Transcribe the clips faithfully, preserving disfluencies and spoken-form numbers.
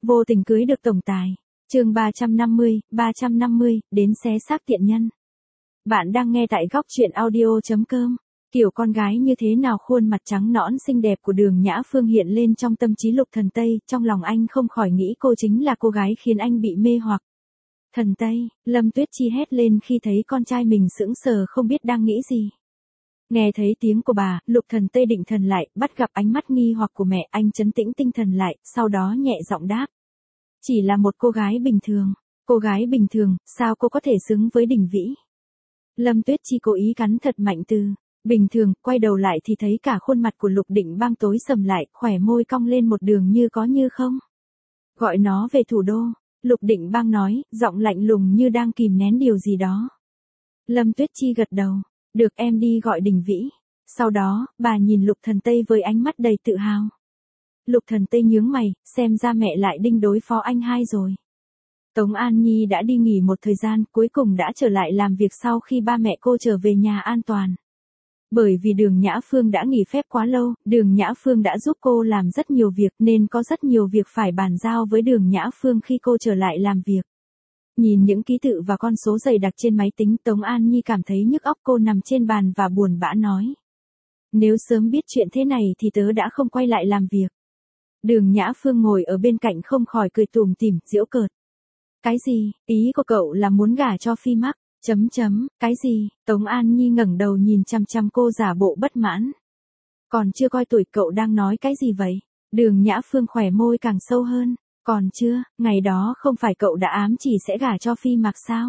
Vô tình cưới được tổng tài. Chương ba trăm năm mươi, ba trăm năm mươi, đến xé xác tiện nhân. Bạn đang nghe tại góc truyện audio chấm com. Kiểu con gái như thế nào khuôn mặt trắng nõn xinh đẹp của Đường Nhã Phương hiện lên trong tâm trí Lục Thần Tây, trong lòng anh không khỏi nghĩ cô chính là cô gái khiến anh bị mê hoặc. Thần Tây, Lâm Tuyết Chi hét lên khi thấy con trai mình sững sờ không biết đang nghĩ gì. Nghe thấy tiếng của bà, Lục Thần Tây định thần lại, bắt gặp ánh mắt nghi hoặc của mẹ, anh trấn tĩnh tinh thần lại, sau đó nhẹ giọng đáp. Chỉ là một cô gái bình thường. Cô gái bình thường, sao cô có thể xứng với Đình Vĩ? Lâm Tuyết Chi cố ý cắn thật mạnh từ bình thường, quay đầu lại thì thấy cả khuôn mặt của Lục Định Bang tối sầm lại, khỏe môi cong lên một đường như có như không. Gọi nó về thủ đô, Lục Định Bang nói, giọng lạnh lùng như đang kìm nén điều gì đó. Lâm Tuyết Chi gật đầu, được em đi gọi Đình Vĩ. Sau đó, bà nhìn Lục Thần Tây với ánh mắt đầy tự hào. Lục Thần Tây nhướng mày, xem ra mẹ lại đinh đối phó anh hai rồi. Tống An Nhi đã đi nghỉ một thời gian, cuối cùng đã trở lại làm việc sau khi ba mẹ cô trở về nhà an toàn. Bởi vì Đường Nhã Phương đã nghỉ phép quá lâu, Đường Nhã Phương đã giúp cô làm rất nhiều việc nên có rất nhiều việc phải bàn giao với Đường Nhã Phương khi cô trở lại làm việc. Nhìn những ký tự và con số dày đặc trên máy tính, Tống An Nhi cảm thấy nhức óc, cô nằm trên bàn và buồn bã nói. Nếu sớm biết chuyện thế này thì tớ đã không quay lại làm việc. Đường Nhã Phương ngồi ở bên cạnh không khỏi cười tủm tỉm, giễu cợt. Cái gì, ý của cậu là muốn gả cho Phi Mắc, chấm chấm, cái gì, Tống An Nhi ngẩng đầu nhìn chăm chăm cô giả bộ bất mãn. Còn chưa coi tuổi cậu đang nói cái gì vậy? Đường Nhã Phương khỏe môi càng sâu hơn, còn chưa, ngày đó không phải cậu đã ám chỉ sẽ gả cho Phi Mạc sao?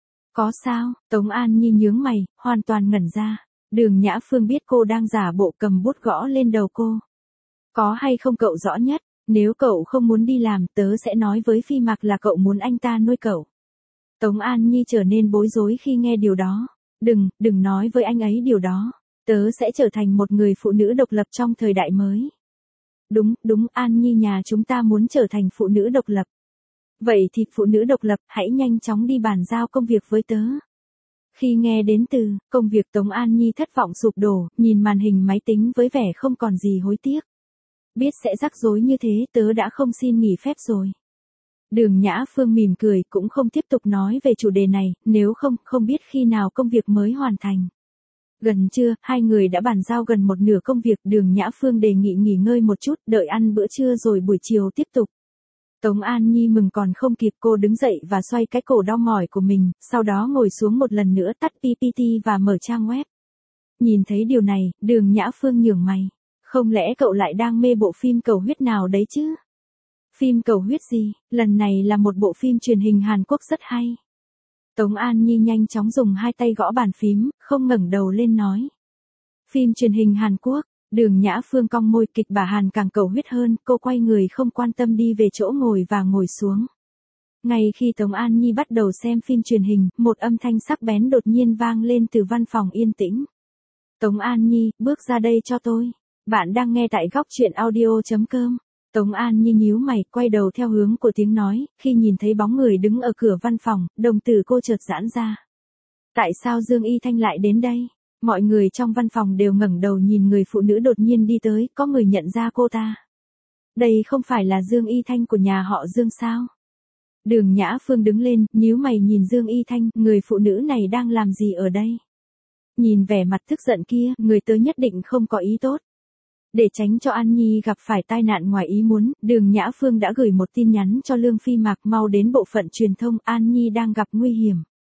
Có sao, Tống An Nhi nhướng mày, hoàn toàn ngẩn ra. Đường Nhã Phương biết cô đang giả bộ, cầm bút gõ lên đầu cô. Có hay không cậu rõ nhất, nếu cậu không muốn đi làm tớ sẽ nói với Phi Mạc là cậu muốn anh ta nuôi cậu. Tống An Nhi trở nên bối rối khi nghe điều đó. Đừng, đừng nói với anh ấy điều đó. Tớ sẽ trở thành một người phụ nữ độc lập trong thời đại mới. Đúng, đúng, An Nhi nhà chúng ta muốn trở thành phụ nữ độc lập. Vậy thì phụ nữ độc lập, hãy nhanh chóng đi bàn giao công việc với tớ. Khi nghe đến từ công việc, Tống An Nhi thất vọng sụp đổ, nhìn màn hình máy tính với vẻ không còn gì hối tiếc. Biết sẽ rắc rối như thế, tớ đã không xin nghỉ phép rồi. Đường Nhã Phương mỉm cười, cũng không tiếp tục nói về chủ đề này, nếu không, không biết khi nào công việc mới hoàn thành. Gần trưa, hai người đã bàn giao gần một nửa công việc, Đường Nhã Phương đề nghị nghỉ ngơi một chút, đợi ăn bữa trưa rồi buổi chiều tiếp tục. Tống An Nhi mừng còn không kịp, cô đứng dậy và xoay cái cổ đau mỏi của mình, sau đó ngồi xuống một lần nữa tắt pê pê tê và mở trang web. Nhìn thấy điều này, Đường Nhã Phương nhướng mày. Không lẽ cậu lại đang mê bộ phim cầu huyết nào đấy chứ? Phim cầu huyết gì? Lần này là một bộ phim truyền hình Hàn Quốc rất hay. Tống An Nhi nhanh chóng dùng hai tay gõ bàn phím, không ngẩng đầu lên nói. Phim truyền hình Hàn Quốc. Đường Nhã Phương cong môi, kịch bà Hàn càng cầu huyết hơn, cô quay người không quan tâm đi về chỗ ngồi và ngồi xuống. Ngay khi Tống An Nhi bắt đầu xem phim truyền hình, một âm thanh sắc bén đột nhiên vang lên từ văn phòng yên tĩnh. Tống An Nhi, bước ra đây cho tôi. Bạn đang nghe tại góc truyện audio chấm com. Tống An Nhi nhíu mày, quay đầu theo hướng của tiếng nói, khi nhìn thấy bóng người đứng ở cửa văn phòng, đồng tử cô chợt giãn ra. Tại sao Dương Y Thanh lại đến đây? Mọi người trong văn phòng đều ngẩng đầu nhìn người phụ nữ đột nhiên đi tới, có người nhận ra cô ta. Đây không phải là Dương Y Thanh của nhà họ Dương sao? Đường Nhã Phương đứng lên, nhíu mày nhìn Dương Y Thanh, người phụ nữ này đang làm gì ở đây? Nhìn vẻ mặt tức giận kia, người tới nhất định không có ý tốt. Để tránh cho An Nhi gặp phải tai nạn ngoài ý muốn, Đường Nhã Phương đã gửi một tin nhắn cho Lương Phi Mạc mau đến bộ phận truyền thông, An Nhi đang gặp nguy hiểm.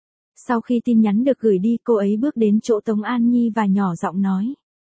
Sau khi tin nhắn được gửi đi, cô ấy bước đến chỗ Tống An Nhi và nhỏ giọng nói.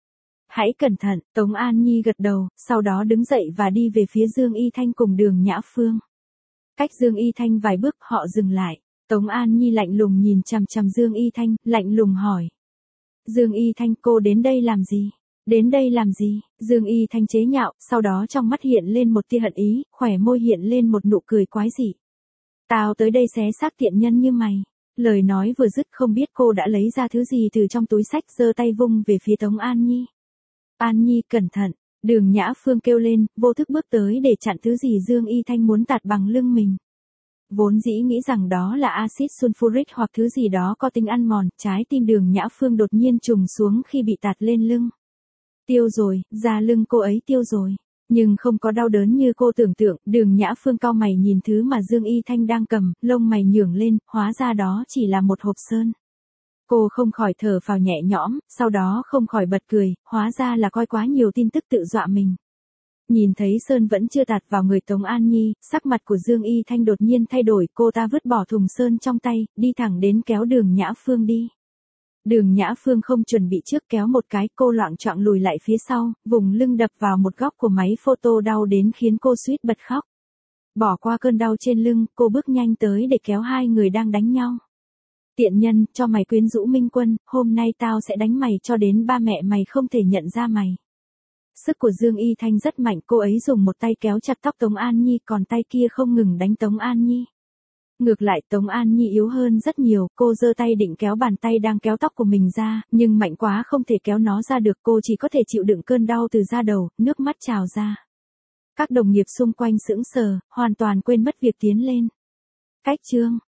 Hãy cẩn thận, Tống An Nhi gật đầu, sau đó đứng dậy và đi về phía Dương Y Thanh cùng Đường Nhã Phương. Cách Dương Y Thanh vài bước, họ dừng lại. Tống An Nhi lạnh lùng nhìn chằm chằm Dương Y Thanh, lạnh lùng hỏi. Dương Y Thanh, cô đến đây làm gì? Đến đây làm gì? Dương Y Thanh chế nhạo, sau đó trong mắt hiện lên một tia hận ý, khỏe môi hiện lên một nụ cười quái dị. Tao tới đây xé xác tiện nhân như mày. Lời nói vừa dứt, không biết cô đã lấy ra thứ gì từ trong túi xách, giơ tay vung về phía Tống An Nhi. An Nhi, cẩn thận. Đường Nhã Phương kêu lên, vô thức bước tới để chặn thứ gì Dương Y Thanh muốn tạt bằng lưng mình. Vốn dĩ nghĩ rằng đó là axit sulfuric hoặc thứ gì đó có tính ăn mòn, trái tim Đường Nhã Phương đột nhiên trùng xuống khi bị tạt lên lưng. Tiêu rồi, da lưng cô ấy tiêu rồi. Nhưng không có đau đớn như cô tưởng tượng, Đường Nhã Phương cau mày nhìn thứ mà Dương Y Thanh đang cầm, lông mày nhướng lên, hóa ra đó chỉ là một hộp sơn. Cô không khỏi thở phào nhẹ nhõm, sau đó không khỏi bật cười, hóa ra là coi quá nhiều tin tức tự dọa mình. Nhìn thấy sơn vẫn chưa tạt vào người Tống An Nhi, sắc mặt của Dương Y Thanh đột nhiên thay đổi, cô ta vứt bỏ thùng sơn trong tay, đi thẳng đến kéo Đường Nhã Phương đi. Đường Nhã Phương không chuẩn bị trước, kéo một cái, cô loạng choạng lùi lại phía sau, vùng lưng đập vào một góc của máy photo đau đến khiến cô suýt bật khóc. Bỏ qua cơn đau trên lưng, cô bước nhanh tới để kéo hai người đang đánh nhau. Tiện nhân, cho mày quyến rũ Minh Quân, hôm nay tao sẽ đánh mày cho đến ba mẹ mày không thể nhận ra mày. Sức của Dương Y Thanh rất mạnh, cô ấy dùng một tay kéo chặt tóc Tống An Nhi, còn tay kia không ngừng đánh Tống An Nhi. Ngược lại Tống An Nhi yếu hơn rất nhiều, cô giơ tay định kéo bàn tay đang kéo tóc của mình ra, nhưng mạnh quá không thể kéo nó ra được, cô chỉ có thể chịu đựng cơn đau từ da đầu, nước mắt trào ra. Các đồng nghiệp xung quanh sững sờ, hoàn toàn quên mất việc tiến lên. Cách chương